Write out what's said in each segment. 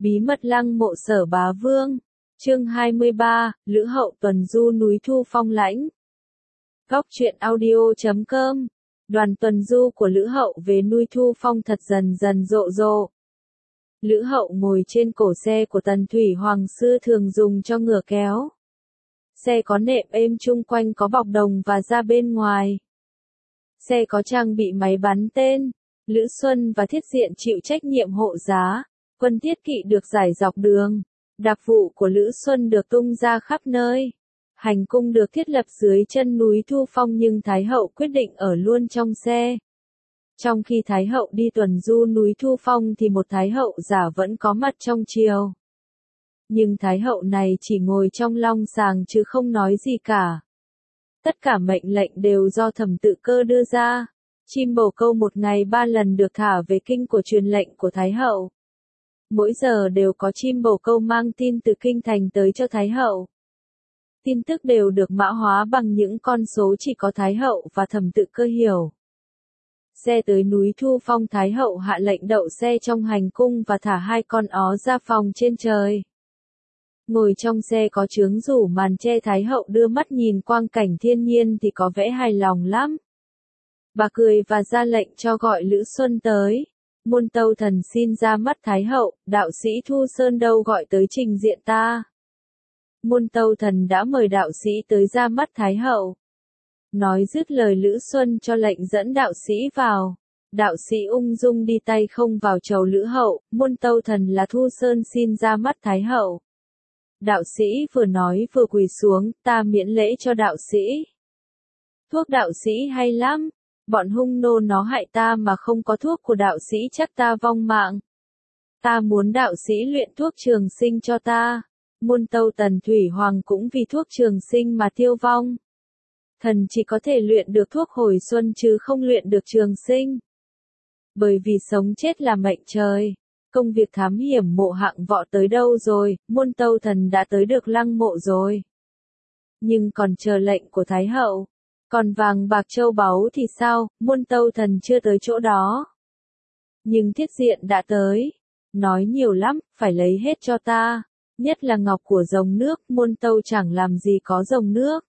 Bí mật lăng mộ Sở Bá Vương. Chương 23, Lữ Hậu tuần du núi Thu Phong Lãnh. Góc truyện audio.com. Đoàn tuần du của Lữ Hậu về núi Thu Phong thật dần dần rộ rộ. Lữ Hậu ngồi trên cổ xe của Tần Thủy Hoàng xưa thường dùng cho ngựa kéo. Xe có nệm êm, chung quanh có bọc đồng và ra bên ngoài. Xe có trang bị máy bắn tên. Lữ Xuân và Thiết Diện chịu trách nhiệm hộ giá. Quân thiết kỵ được giải dọc đường. Đặc vụ của Lữ Xuân được tung ra khắp nơi. Hành cung được thiết lập dưới chân núi Thu Phong, nhưng Thái Hậu quyết định ở luôn trong xe. Trong khi Thái Hậu đi tuần du núi Thu Phong thì một Thái Hậu giả vẫn có mặt trong triều. Nhưng Thái Hậu này chỉ ngồi trong long sàng chứ không nói gì cả. Tất cả mệnh lệnh đều do Thẩm Tự Cơ đưa ra. Chim bồ câu một ngày 3 lần được thả về kinh của truyền lệnh của Thái Hậu. Mỗi giờ đều có chim bồ câu mang tin từ kinh thành tới cho Thái Hậu. Tin tức đều được mã hóa bằng những con số chỉ có Thái Hậu và Thẩm Tự Cơ hiểu. Xe tới núi Thu Phong, Thái Hậu hạ lệnh đậu xe trong hành cung và thả 2 con ó ra phòng trên trời. Ngồi trong xe có chướng rủ màn che, Thái Hậu đưa mắt nhìn quang cảnh thiên nhiên thì có vẻ hài lòng lắm. Bà cười và ra lệnh cho gọi Lữ Xuân tới. Muôn Tâu Thần xin ra mắt Thái Hậu, đạo sĩ Thu Sơn đâu gọi tới trình diện ta. Muôn Tâu Thần đã mời đạo sĩ tới ra mắt Thái Hậu. Nói dứt lời, Lữ Xuân cho lệnh dẫn đạo sĩ vào. Đạo sĩ ung dung đi tay không vào chầu Lữ Hậu. Muôn Tâu Thần là Thu Sơn xin ra mắt Thái Hậu. Đạo sĩ vừa nói vừa quỳ xuống, ta miễn lễ cho đạo sĩ. Thuốc đạo sĩ hay lắm. Bọn hung nô nó hại ta mà không có thuốc của đạo sĩ chắc ta vong mạng. Ta muốn đạo sĩ luyện thuốc trường sinh cho ta. Muôn Tâu Tần Thủy Hoàng cũng vì thuốc trường sinh mà tiêu vong. Thần chỉ có thể luyện được thuốc hồi xuân chứ không luyện được trường sinh. Bởi vì sống chết là mệnh trời. Công việc thám hiểm mộ hạng vọ tới đâu rồi? Muôn Tâu Thần đã tới được lăng mộ rồi. Nhưng còn chờ lệnh của Thái Hậu. Còn vàng bạc châu báu thì sao? Muôn Tâu Thần chưa tới chỗ đó. Nhưng Thiết Diện đã tới. Nói nhiều lắm, phải lấy hết cho ta. Nhất là ngọc của rồng nước. Muôn Tâu chẳng làm gì có rồng nước.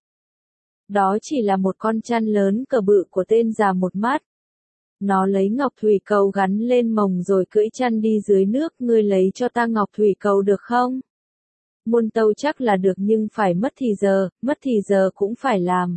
Đó chỉ là một con chăn lớn cỡ bự của tên già một mắt. Nó lấy ngọc thủy cầu gắn lên mồng rồi cưỡi chăn đi dưới nước. Ngươi lấy cho ta ngọc thủy cầu được không? Muôn Tâu chắc là được, nhưng phải mất thì giờ cũng phải làm.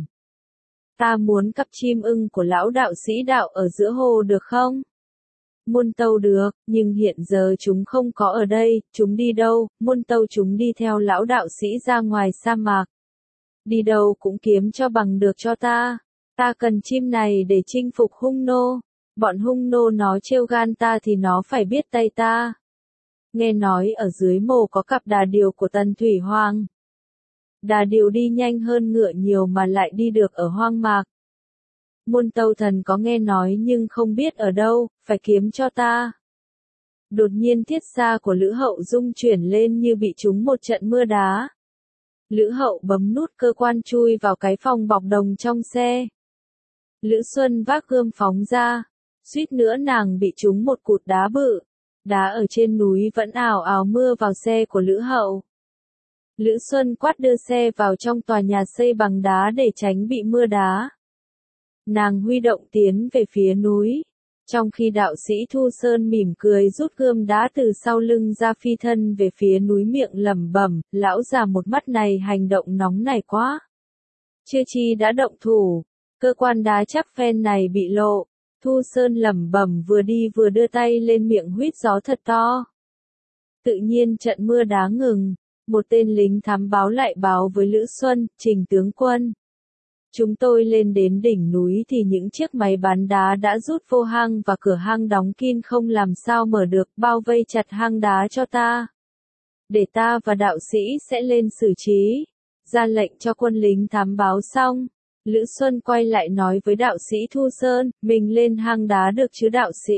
Ta muốn cặp chim ưng của lão đạo sĩ đạo ở giữa hồ được không? Muôn Tâu được, nhưng hiện giờ chúng không có ở đây. Chúng đi đâu? Muôn Tâu chúng đi theo lão đạo sĩ ra ngoài sa mạc. Đi đâu cũng kiếm cho bằng được cho ta. Ta cần chim này để chinh phục hung nô. Bọn hung nô nó trêu gan ta thì nó phải biết tay ta. Nghe nói ở dưới mồ có cặp đà điểu của Tần Thủy Hoàng. Đà điểu đi nhanh hơn ngựa nhiều mà lại đi được ở hoang mạc. Muôn Tâu Thần có nghe nói nhưng không biết ở đâu, phải kiếm cho ta. Đột nhiên thiết xa của Lữ Hậu rung chuyển lên như bị trúng một trận mưa đá. Lữ Hậu bấm nút cơ quan chui vào cái phòng bọc đồng trong xe. Lữ Xuân vác gươm phóng ra. Suýt nữa nàng bị trúng một cụt đá bự. Đá ở trên núi vẫn ào ào mưa vào xe của Lữ Hậu. Lữ Xuân quát đưa xe vào trong tòa nhà xây bằng đá để tránh bị mưa đá. Nàng huy động tiến về phía núi. Trong khi đạo sĩ Thu Sơn mỉm cười rút gươm đá từ sau lưng ra phi thân về phía núi, miệng lẩm bẩm, lão già một mắt này hành động nóng nảy quá. Chưa chi đã động thủ. Cơ quan đá chắc phen này bị lộ. Thu Sơn lẩm bẩm vừa đi vừa đưa tay lên miệng huýt gió thật to. Tự nhiên trận mưa đá ngừng. Một tên lính thám báo lại báo với Lữ Xuân, Trình tướng quân. Chúng tôi lên đến đỉnh núi thì những chiếc máy bắn đá đã rút vô hang và cửa hang đóng kín không làm sao mở được, bao vây chặt hang đá cho ta. Để ta và đạo sĩ sẽ lên xử trí. Ra lệnh cho quân lính thám báo xong. Lữ Xuân quay lại nói với đạo sĩ Thu Sơn, mình lên hang đá được chứ đạo sĩ?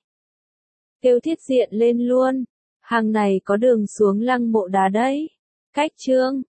Kêu Thiết Diện lên luôn. Hang này có đường xuống lăng mộ đá đấy. Cách chương